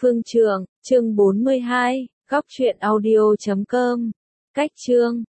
Phương Trường, chương 42, góc truyện audio.com. Cách chương